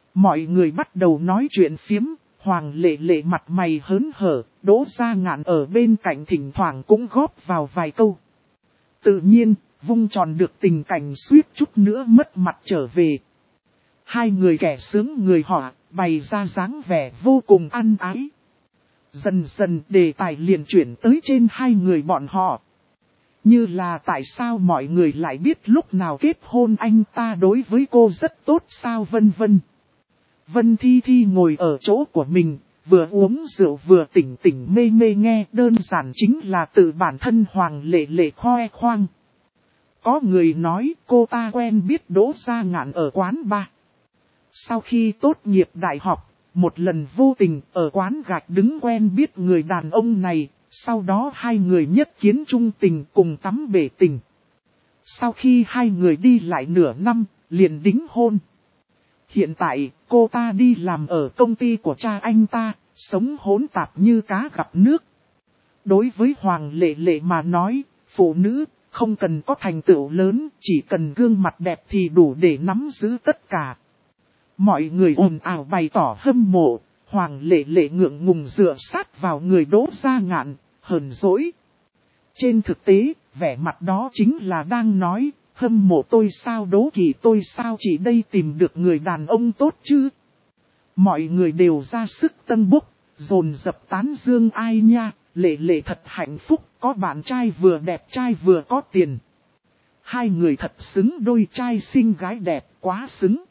S1: Mọi người bắt đầu nói chuyện phiếm, Hoàng Lệ Lệ mặt mày hớn hở, Đỗ Gia Ngạn ở bên cạnh thỉnh thoảng cũng góp vào vài câu. Tự nhiên, vung tròn được tình cảnh suýt chút nữa mất mặt trở về. Hai người kẻ sướng người họa, bày ra dáng vẻ vô cùng ăn ái. Dần dần đề tài liền chuyển tới trên hai người bọn họ. Như là tại sao mọi người lại biết lúc nào kết hôn, anh ta đối với cô rất tốt sao vân vân. Vân Thi Thi ngồi ở chỗ của mình, vừa uống rượu vừa tỉnh tỉnh mê mê nghe, đơn giản chính là tự bản thân Hoàng Lệ Lệ khoe khoang. Có người nói cô ta quen biết Đỗ Gia Ngạn ở quán bar. Sau khi tốt nghiệp đại học, một lần vô tình ở quán gạch đứng quen biết người đàn ông này, sau đó hai người nhất kiến trung tình cùng tắm bể tình. Sau khi hai người đi lại nửa năm, liền đính hôn. Hiện tại, cô ta đi làm ở công ty của cha anh ta, sống hỗn tạp như cá gặp nước. Đối với Hoàng Lệ Lệ mà nói, phụ nữ không cần có thành tựu lớn, chỉ cần gương mặt đẹp thì đủ để nắm giữ tất cả. Mọi người ồn ào bày tỏ hâm mộ, Hoàng Lệ Lệ ngượng ngùng dựa sát vào người Đỗ Gia Ngạn, hờn dỗi. Trên thực tế, vẻ mặt đó chính là đang nói, hâm mộ tôi sao, đố kỵ tôi sao, chỉ đây tìm được người đàn ông tốt chứ. Mọi người đều ra sức tân bốc, dồn dập tán dương ai nha, Lệ Lệ thật hạnh phúc, có bạn trai vừa đẹp trai vừa có tiền. Hai người thật xứng đôi, trai xinh gái đẹp, quá xứng.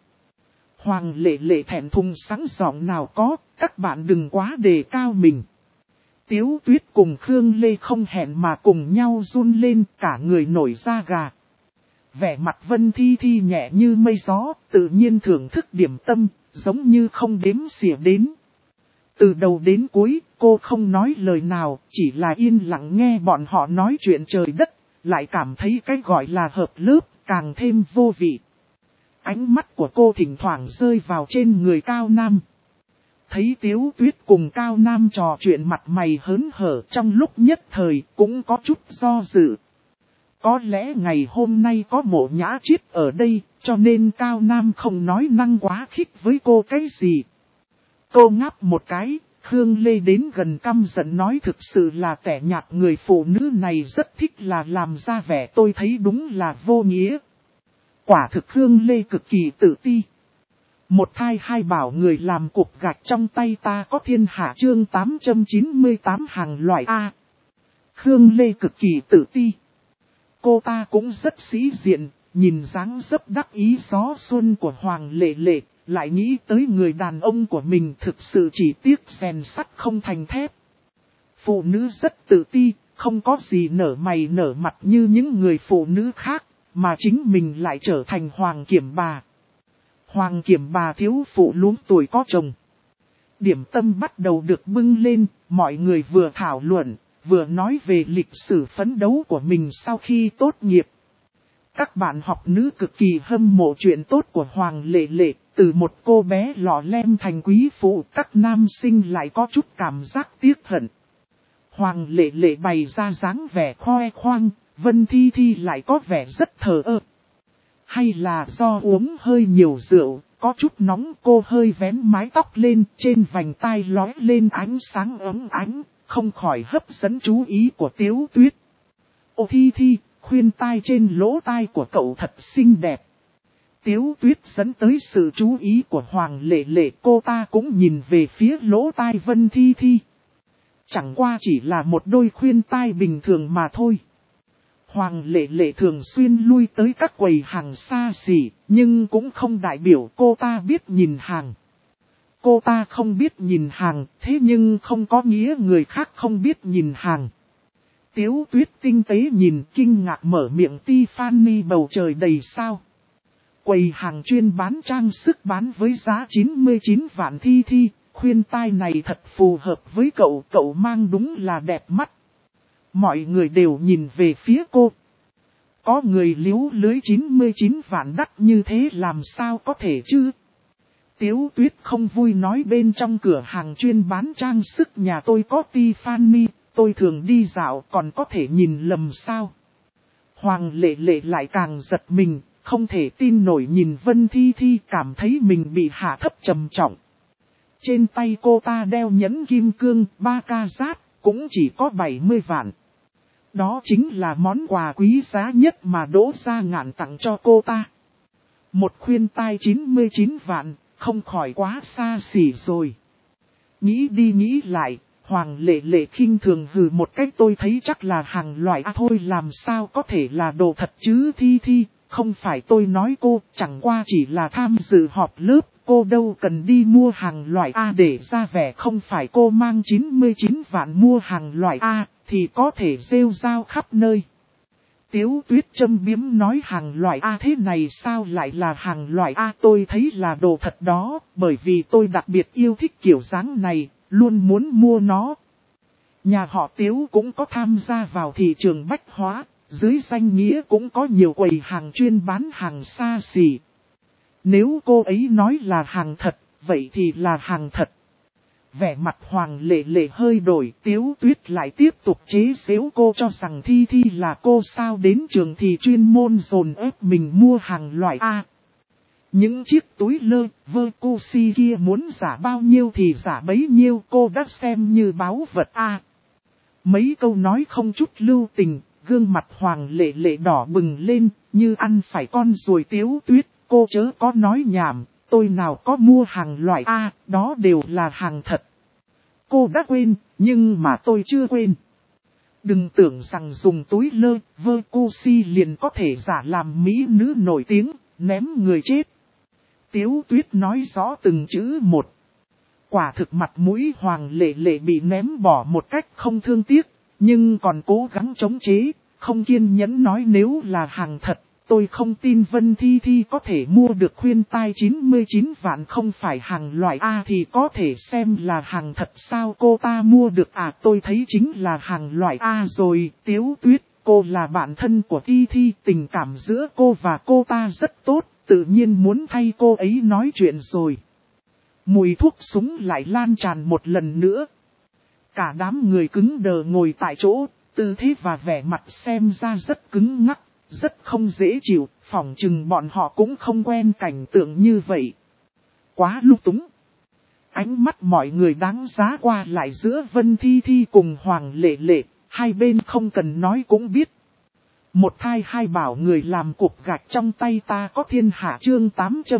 S1: Hoàng Lệ Lệ thẹn thùng sẵn giọng nào có, các bạn đừng quá đề cao mình. Tiếu Tuyết cùng Khương Lê không hẹn mà cùng nhau run lên, cả người nổi da gà. Vẻ mặt Vân Thi Thi nhẹ như mây gió, tự nhiên thưởng thức điểm tâm, giống như không đếm xỉa đến. Từ đầu đến cuối, cô không nói lời nào, chỉ là yên lặng nghe bọn họ nói chuyện trời đất, lại cảm thấy cái gọi là hợp lớp, càng thêm vô vị. Ánh mắt của cô thỉnh thoảng rơi vào trên người Cao Nam. Thấy Tiếu Tuyết cùng Cao Nam trò chuyện mặt mày hớn hở, trong lúc nhất thời cũng có chút do dự. Có lẽ ngày hôm nay có Mộ Nhã Chiết ở đây, cho nên Cao Nam không nói năng quá khích với cô cái gì. Cô ngáp một cái, Khương Lê đến gần căm giận nói, thực sự là tẻ nhạt, người phụ nữ này rất thích là làm ra vẻ, tôi thấy đúng là vô nghĩa. Quả thực Khương Lê cực kỳ tự ti. Một thai hai bảo người làm cục gạch trong tay ta có thiên hạ, chương 898 hàng loại A. Khương Lê cực kỳ tự ti. Cô ta cũng rất sĩ diện, nhìn dáng dấp đắc ý gió xuân của Hoàng Lệ Lệ, lại nghĩ tới người đàn ông của mình, thực sự chỉ tiếc rèn sắt không thành thép. Phụ nữ rất tự ti, không có gì nở mày nở mặt như những người phụ nữ khác, mà chính mình lại trở thành Hoàng Kiểm Bà. Hoàng Kiểm Bà thiếu phụ luống tuổi có chồng. Điểm tâm bắt đầu được bưng lên, mọi người vừa thảo luận, vừa nói về lịch sử phấn đấu của mình sau khi tốt nghiệp. Các bạn học nữ cực kỳ hâm mộ chuyện tốt của Hoàng Lệ Lệ, từ một cô bé lọ lem thành quý phụ, các nam sinh lại có chút cảm giác tiếc hận. Hoàng Lệ Lệ bày ra dáng vẻ khoe khoang, Vân Thi Thi lại có vẻ rất thờ ơ. Hay là do uống hơi nhiều rượu, có chút nóng, cô hơi vén mái tóc lên, trên vành tai lóe lên ánh sáng ấm ánh, không khỏi hấp dẫn chú ý của Tiếu Tuyết. Ô Thi Thi, khuyên tai trên lỗ tai của cậu thật xinh đẹp. Tiếu Tuyết dẫn tới sự chú ý của Hoàng Lệ Lệ, cô ta cũng nhìn về phía lỗ tai Vân Thi Thi. Chẳng qua chỉ là một đôi khuyên tai bình thường mà thôi. Hoàng Lệ Lệ thường xuyên lui tới các quầy hàng xa xỉ, nhưng cũng không đại biểu cô ta biết nhìn hàng. Cô ta không biết nhìn hàng, thế nhưng không có nghĩa người khác không biết nhìn hàng. Tiếu Tuyết tinh tế nhìn, kinh ngạc mở miệng, Tiffany bầu trời đầy sao. Quầy hàng chuyên bán trang sức bán với giá 99 vạn. Thi Thi, khuyên tai này thật phù hợp với cậu, cậu mang đúng là đẹp mắt. Mọi người đều nhìn về phía cô. Có người liếu lưới 99 vạn đắt như thế làm sao có thể chứ? Tiếu Tuyết không vui nói, bên trong cửa hàng chuyên bán trang sức nhà tôi có Tiffany, tôi thường đi dạo còn có thể nhìn lầm sao? Hoàng Lệ Lệ lại càng giật mình, không thể tin nổi nhìn Vân Thi Thi cảm thấy mình bị hạ thấp trầm trọng. Trên tay cô ta đeo nhẫn kim cương 3 carat, cũng chỉ có 70 vạn. Đó chính là món quà quý giá nhất mà Đỗ Gia Ngạn tặng cho cô ta. Một khuyên tai 99 vạn, không khỏi quá xa xỉ rồi. Nghĩ đi nghĩ lại, Hoàng Lệ Lệ khinh thường hừ một cách, tôi thấy chắc là hàng loại thôi, làm sao có thể là đồ thật chứ Thi Thi, không phải tôi nói cô, chẳng qua chỉ là tham dự họp lớp, cô đâu cần đi mua hàng loại A để ra vẻ, không phải cô mang 99 vạn mua hàng loại A, thì có thể rêu rao khắp nơi. Tiếu Tuyết châm biếm nói hàng loại A thế này sao lại là hàng loại A, tôi thấy là đồ thật đó, bởi vì tôi đặc biệt yêu thích kiểu dáng này, luôn muốn mua nó. Nhà họ Tiếu cũng có tham gia vào thị trường bách hóa, dưới danh nghĩa cũng có nhiều quầy hàng chuyên bán hàng xa xỉ. Nếu cô ấy nói là hàng thật, vậy thì là hàng thật. Vẻ mặt Hoàng Lệ Lệ hơi đổi, Tiếu Tuyết lại tiếp tục chế giễu cô, cho rằng Thi Thi là cô sao đến trường thì chuyên môn dồn ép mình mua hàng loại A. Những chiếc túi lơ, vơ cô si kia muốn giả bao nhiêu thì giả bấy nhiêu, cô đã xem như báu vật A. Mấy câu nói không chút lưu tình, gương mặt Hoàng Lệ Lệ đỏ bừng lên, như ăn phải con ruồi. Tiếu Tuyết, cô chớ có nói nhảm, tôi nào có mua hàng loại A, đó đều là hàng thật. Cô đã quên, nhưng mà tôi chưa quên. Đừng tưởng rằng dùng túi lơ, vơ cô si liền có thể giả làm mỹ nữ nổi tiếng, ném người chết. Tiếu Tuyết nói rõ từng chữ một. Quả thực mặt mũi Hoàng Lệ Lệ bị ném bỏ một cách không thương tiếc, nhưng còn cố gắng chống chế, không kiên nhẫn nói nếu là hàng thật, tôi không tin Vân Thi Thi có thể mua được khuyên tai 99 vạn, không phải hàng loại A thì có thể xem là hàng thật sao cô ta mua được à, tôi thấy chính là hàng loại A rồi. Tiếu Tuyết, cô là bạn thân của Thi Thi, tình cảm giữa cô và cô ta rất tốt, tự nhiên muốn thay cô ấy nói chuyện rồi. Mùi thuốc súng lại lan tràn một lần nữa. Cả đám người cứng đờ ngồi tại chỗ, tư thế và vẻ mặt xem ra rất cứng ngắc, rất không dễ chịu, phỏng chừng bọn họ cũng không quen cảnh tượng như vậy. Quá lung túng. Ánh mắt mọi người đáng giá qua lại giữa Vân Thi Thi cùng Hoàng Lệ Lệ, hai bên không cần nói cũng biết. Một thai hai bảo người làm cục gạch trong tay ta có thiên hạ, chương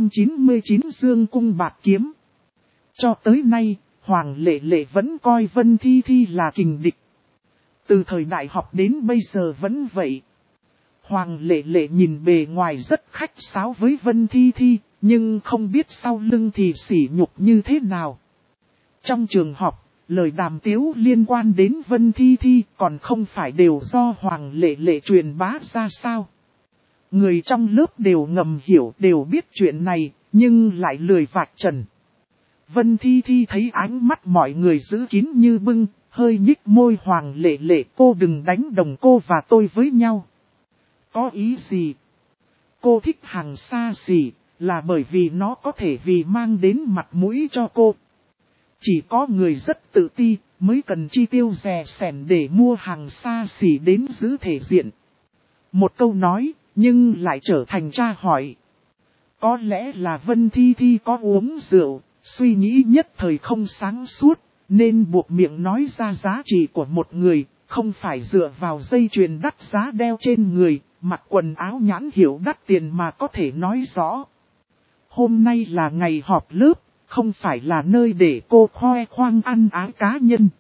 S1: 899 Dương Cung Bạt Kiếm. Cho tới nay, Hoàng Lệ Lệ vẫn coi Vân Thi Thi là kình địch. Từ thời đại học đến bây giờ vẫn vậy. Hoàng Lệ Lệ nhìn bề ngoài rất khách sáo với Vân Thi Thi, nhưng không biết sau lưng thì sỉ nhục như thế nào. Trong trường học, lời đàm tiếu liên quan đến Vân Thi Thi còn không phải đều do Hoàng Lệ Lệ truyền bá ra sao. Người trong lớp đều ngầm hiểu, đều biết chuyện này, nhưng lại lười vạch trần. Vân Thi Thi thấy ánh mắt mọi người giữ kín như bưng, hơi nhích môi. Hoàng Lệ Lệ, cô đừng đánh đồng cô và tôi với nhau. Có ý gì? Cô thích hàng xa xỉ, là bởi vì nó có thể vì mang đến mặt mũi cho cô. Chỉ có người rất tự ti, mới cần chi tiêu rè sẻn để mua hàng xa xỉ đến giữ thể diện. Một câu nói, nhưng lại trở thành tra hỏi. Có lẽ là Vân Thi Thi có uống rượu, suy nghĩ nhất thời không sáng suốt, nên buộc miệng nói ra giá trị của một người, không phải dựa vào dây chuyền đắt giá đeo trên người, mặc quần áo nhãn hiệu đắt tiền mà có thể nói rõ. Hôm nay là ngày họp lớp, không phải là nơi để cô khoe khoang ăn ái cá nhân.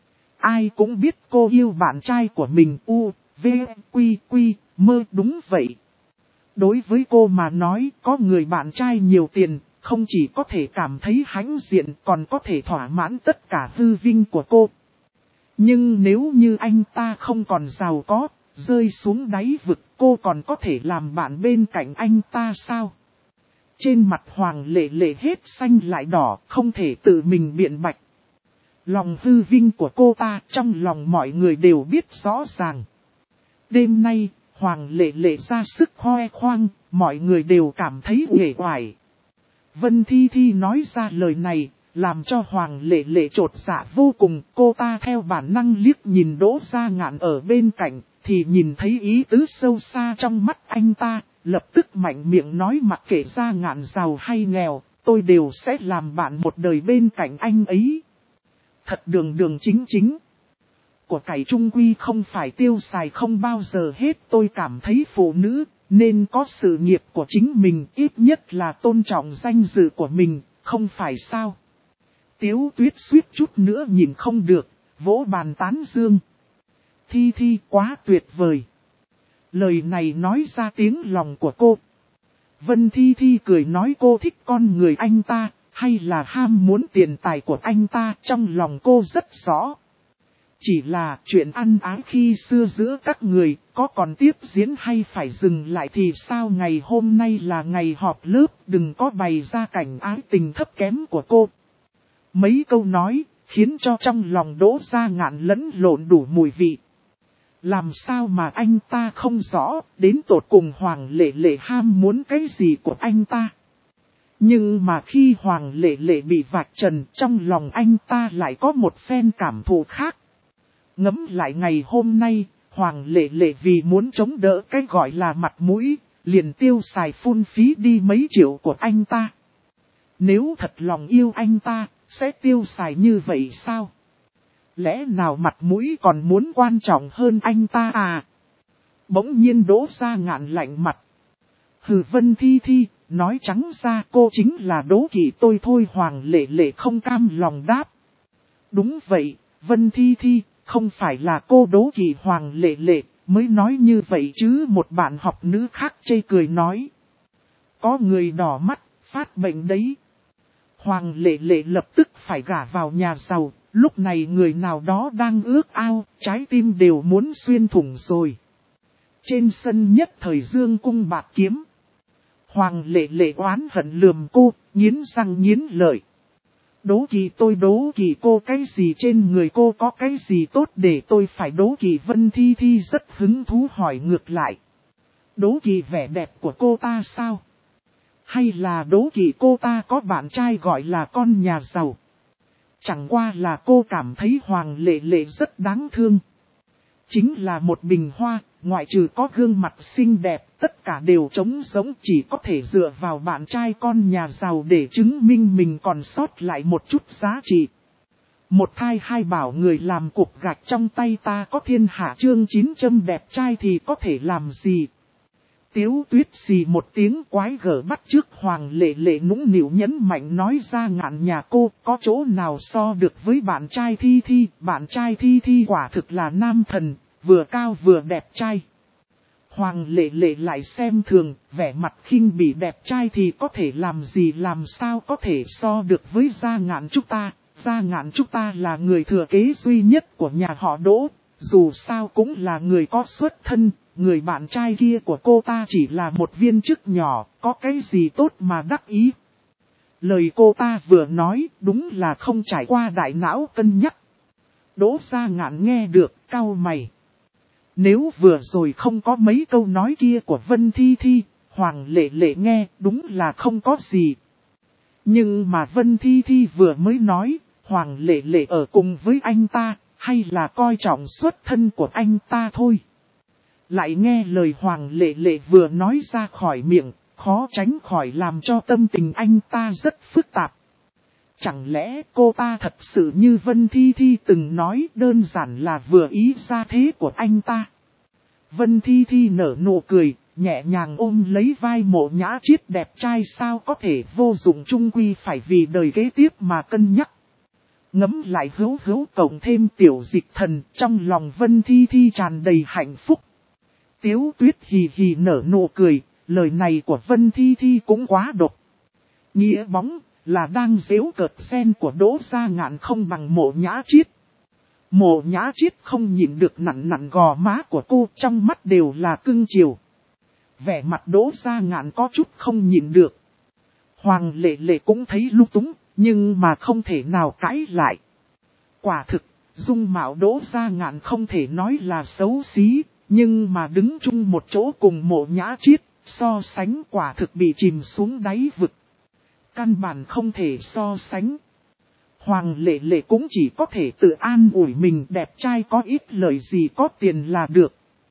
S1: Ai cũng biết cô yêu bạn trai của mình, V, Quy, mơ, đúng vậy. Đối với cô mà nói, có người bạn trai nhiều tiền, không chỉ có thể cảm thấy hãnh diện, còn có thể thỏa mãn tất cả hư vinh của cô. Nhưng nếu như anh ta không còn giàu có, rơi xuống đáy vực, cô còn có thể làm bạn bên cạnh anh ta sao? Trên mặt Hoàng Lệ Lệ hết xanh lại đỏ, không thể tự mình biện bạch. Lòng hư vinh của cô ta trong lòng mọi người đều biết rõ ràng. Đêm nay, Hoàng Lệ Lệ ra sức khoe khoang, mọi người đều cảm thấy uể oải. Vân Thi Thi nói ra lời này, làm cho Hoàng Lệ Lệ chột dạ vô cùng. Cô ta theo bản năng liếc nhìn Đỗ Gia Ngạn ở bên cạnh, thì nhìn thấy ý tứ sâu xa trong mắt anh ta, lập tức mạnh miệng nói mặc kệ Gia Ngạn giàu hay nghèo, tôi đều sẽ làm bạn một đời bên cạnh anh ấy. Thật đường đường chính chính. Của cải trung quy không phải tiêu xài không bao giờ hết. Tôi cảm thấy phụ nữ nên có sự nghiệp của chính mình, ít nhất là tôn trọng danh dự của mình, không phải sao? Tiếu Tuyết suýt chút nữa nhìn không được, vỗ bàn tán dương. Thi Thi quá tuyệt vời. Lời này nói ra tiếng lòng của cô. Vân Thi Thi cười nói cô thích con người anh ta, hay là ham muốn tiền tài của anh ta, trong lòng cô rất rõ. Chỉ là chuyện ăn ái khi xưa giữa các người, có còn tiếp diễn hay phải dừng lại thì sao? Ngày hôm nay là ngày họp lớp, đừng có bày ra cảnh ái tình thấp kém của cô. Mấy câu nói, khiến cho trong lòng Đỗ Gia Ngạn lẫn lộn đủ mùi vị. Làm sao mà anh ta không rõ, đến tột cùng Hoàng Lệ Lệ ham muốn cái gì của anh ta. Nhưng mà khi Hoàng Lệ Lệ bị vạch trần, trong lòng anh ta lại có một phen cảm thụ khác. Ngẫm lại ngày hôm nay, Hoàng Lệ Lệ vì muốn chống đỡ cái gọi là mặt mũi, liền tiêu xài phung phí đi mấy triệu của anh ta. Nếu thật lòng yêu anh ta, sẽ tiêu xài như vậy sao? Lẽ nào mặt mũi còn muốn quan trọng hơn anh ta à? Bỗng nhiên Đỗ Gia Ngạn lạnh mặt. Hừ, Vân Thi Thi, nói trắng ra cô chính là đố kỵ tôi thôi. Hoàng Lệ Lệ không cam lòng đáp. Đúng vậy, Vân Thi Thi, không phải là cô đố kỵ Hoàng Lệ Lệ mới nói như vậy chứ. Một bạn học nữ khác chê cười nói. Có người đỏ mắt, phát bệnh đấy. Hoàng Lệ Lệ lập tức phải gả vào nhà giàu. Lúc này người nào đó đang ước ao, trái tim đều muốn xuyên thủng rồi. Trên sân nhất thời dương cung bạc kiếm. Hoàng Lệ Lệ oán hận lườm cô, nghiến răng nghiến lợi. Đố kỵ tôi đố kỵ cô cái gì, trên người cô có cái gì tốt để tôi phải đố kỵ? Vân Thi Thi rất hứng thú hỏi ngược lại. Đố kỵ vẻ đẹp của cô ta sao? Hay là đố kỵ cô ta có bạn trai gọi là con nhà giàu? Chẳng qua là cô cảm thấy Hoàng Lệ Lệ rất đáng thương. Chính là một bình hoa, ngoại trừ có gương mặt xinh đẹp, tất cả đều trống rỗng, chỉ có thể dựa vào bạn trai con nhà giàu để chứng minh mình còn sót lại một chút giá trị. Một thai hai bảo người làm cục gạch trong tay ta có thiên hạ chương 900 đẹp trai thì có thể làm gì? Tiếu Tuyết xì một tiếng quái gở bắt trước Hoàng Lệ Lệ nũng nịu nhấn mạnh nói Gia Ngạn nhà cô có chỗ nào so được với bạn trai Thi Thi. Bạn trai Thi Thi quả thực là nam thần, vừa cao vừa đẹp trai. Hoàng Lệ Lệ lại xem thường, vẻ mặt khinh bỉ. Đẹp trai thì có thể làm gì, làm sao có thể so được với Gia Ngạn chúng ta. Gia Ngạn chúng ta là người thừa kế duy nhất của nhà họ Đỗ, dù sao cũng là người có xuất thân. Người bạn trai kia của cô ta chỉ là một viên chức nhỏ, có cái gì tốt mà đắc ý. Lời cô ta vừa nói đúng là không trải qua đại não cân nhắc. Đỗ Gia Ngạn nghe được, cau mày. Nếu vừa rồi không có mấy câu nói kia của Vân Thi Thi, Hoàng Lệ Lệ nghe đúng là không có gì. Nhưng mà Vân Thi Thi vừa mới nói, Hoàng Lệ Lệ ở cùng với anh ta, hay là coi trọng xuất thân của anh ta thôi. Lại nghe lời Hoàng Lệ Lệ vừa nói ra khỏi miệng, khó tránh khỏi làm cho tâm tình anh ta rất phức tạp. Chẳng lẽ cô ta thật sự như Vân Thi Thi từng nói, đơn giản là vừa ý ra thế của anh ta? Vân Thi Thi nở nụ cười, nhẹ nhàng ôm lấy vai Mộ Nhã Chiết. Đẹp trai sao có thể vô dụng, chung quy phải vì đời kế tiếp mà cân nhắc. Ngẫm lại hữu cộng thêm Tiểu Dịch Thần, trong lòng Vân Thi Thi tràn đầy hạnh phúc. Tiếu Tuyết hì hì nở nụ cười, lời này của Vân Thi Thi cũng quá độc. Nghĩa bóng là đang giễu cợt sen của Đỗ Gia Ngạn không bằng Mộ Nhã Chiết. Mộ Nhã Chiết không nhịn được nặn gò má của cô, trong mắt đều là cưng chiều. Vẻ mặt Đỗ Gia Ngạn có chút không nhịn được. Hoàng Lệ Lệ cũng thấy lung túng, nhưng mà không thể nào cãi lại. Quả thực, dung mạo Đỗ Gia Ngạn không thể nói là xấu xí, nhưng mà đứng chung một chỗ cùng Mộ Nhã Chiết, so sánh quả thực bị chìm xuống đáy vực. Căn bản không thể so sánh. Hoàng Lệ Lệ cũng chỉ có thể tự an ủi mình, đẹp trai có ít lời gì có tiền là được.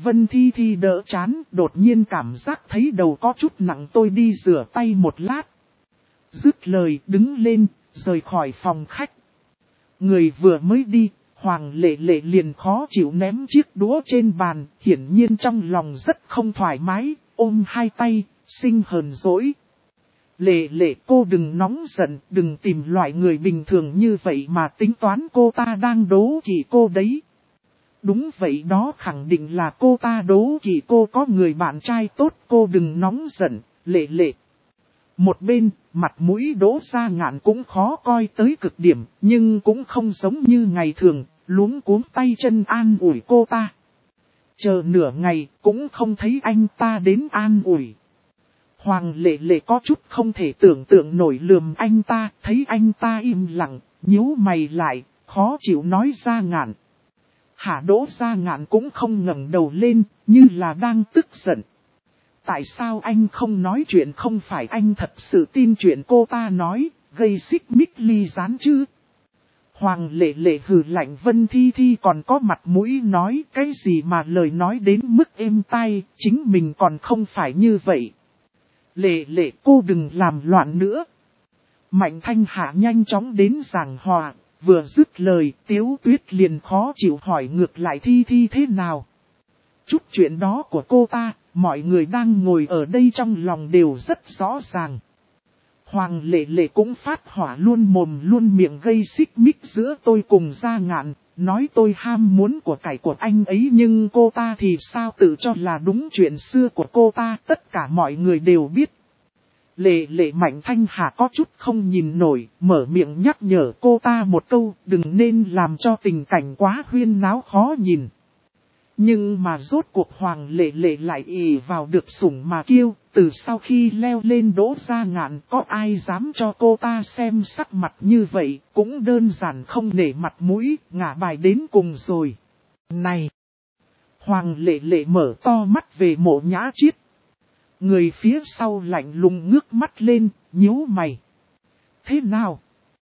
S1: Vân Thi Thi đỡ chán, đột nhiên cảm giác thấy đầu có chút nặng, tôi đi rửa tay một lát. Dứt lời đứng lên, rời khỏi phòng khách. Người vừa mới đi, Hoàng Lệ Lệ liền khó chịu ném chiếc đũa trên bàn, hiển nhiên trong lòng rất không thoải mái, ôm hai tay, sinh hờn dỗi. Lệ Lệ cô đừng nóng giận, đừng tìm loại người bình thường như vậy mà tính toán, cô ta đang đố kỵ cô đấy. Đúng vậy, đó khẳng định là cô ta đố kỵ cô có người bạn trai tốt, cô đừng nóng giận, Lệ Lệ. Một bên, mặt mũi Đỗ Gia Ngạn cũng khó coi tới cực điểm, nhưng cũng không giống như ngày thường, luống cuống tay chân an ủi cô ta. Chờ nửa ngày, cũng không thấy anh ta đến an ủi. Hoàng Lệ Lệ có chút không thể tưởng tượng nổi lườm anh ta, thấy anh ta im lặng, nhíu mày lại, khó chịu nói Gia Ngạn. Hả? Đỗ Gia Ngạn cũng không ngẩng đầu lên, như là đang tức giận. Tại sao anh không nói chuyện, không phải anh thật sự tin chuyện cô ta nói, gây xích mích ly gián chứ? Hoàng Lệ Lệ hừ lạnh. Vân Thi Thi còn có mặt mũi nói cái gì mà lời nói đến mức êm tai, chính mình còn không phải như vậy. Lệ Lệ cô đừng làm loạn nữa. Mạnh Thanh Hạ nhanh chóng đến giảng hòa, vừa dứt lời Tiếu Tuyết liền khó chịu hỏi ngược lại Thi Thi thế nào. Chút chuyện đó của cô ta, mọi người đang ngồi ở đây trong lòng đều rất rõ ràng. Hoàng Lệ Lệ cũng phát hỏa, luôn mồm luôn miệng gây xích mích giữa tôi cùng Gia Ngạn, nói tôi ham muốn của cải của anh ấy, nhưng cô ta thì sao tự cho là đúng, chuyện xưa của cô ta tất cả mọi người đều biết. Lệ Lệ. Mạnh Thanh Hà có chút không nhìn nổi, mở miệng nhắc nhở cô ta một câu, đừng nên làm cho tình cảnh quá huyên náo khó nhìn. Nhưng mà rốt cuộc Hoàng Lệ Lệ lại ỷ vào được sủng mà kiêu, từ sau khi leo lên Đỗ Gia Ngạn có ai dám cho cô ta xem sắc mặt như vậy, cũng đơn giản không nể mặt mũi, ngả bài đến cùng rồi. Này! Hoàng Lệ Lệ mở to mắt về Mộ Nhã Chiết. Người phía sau lạnh lùng ngước mắt lên, nhíu mày. Thế nào?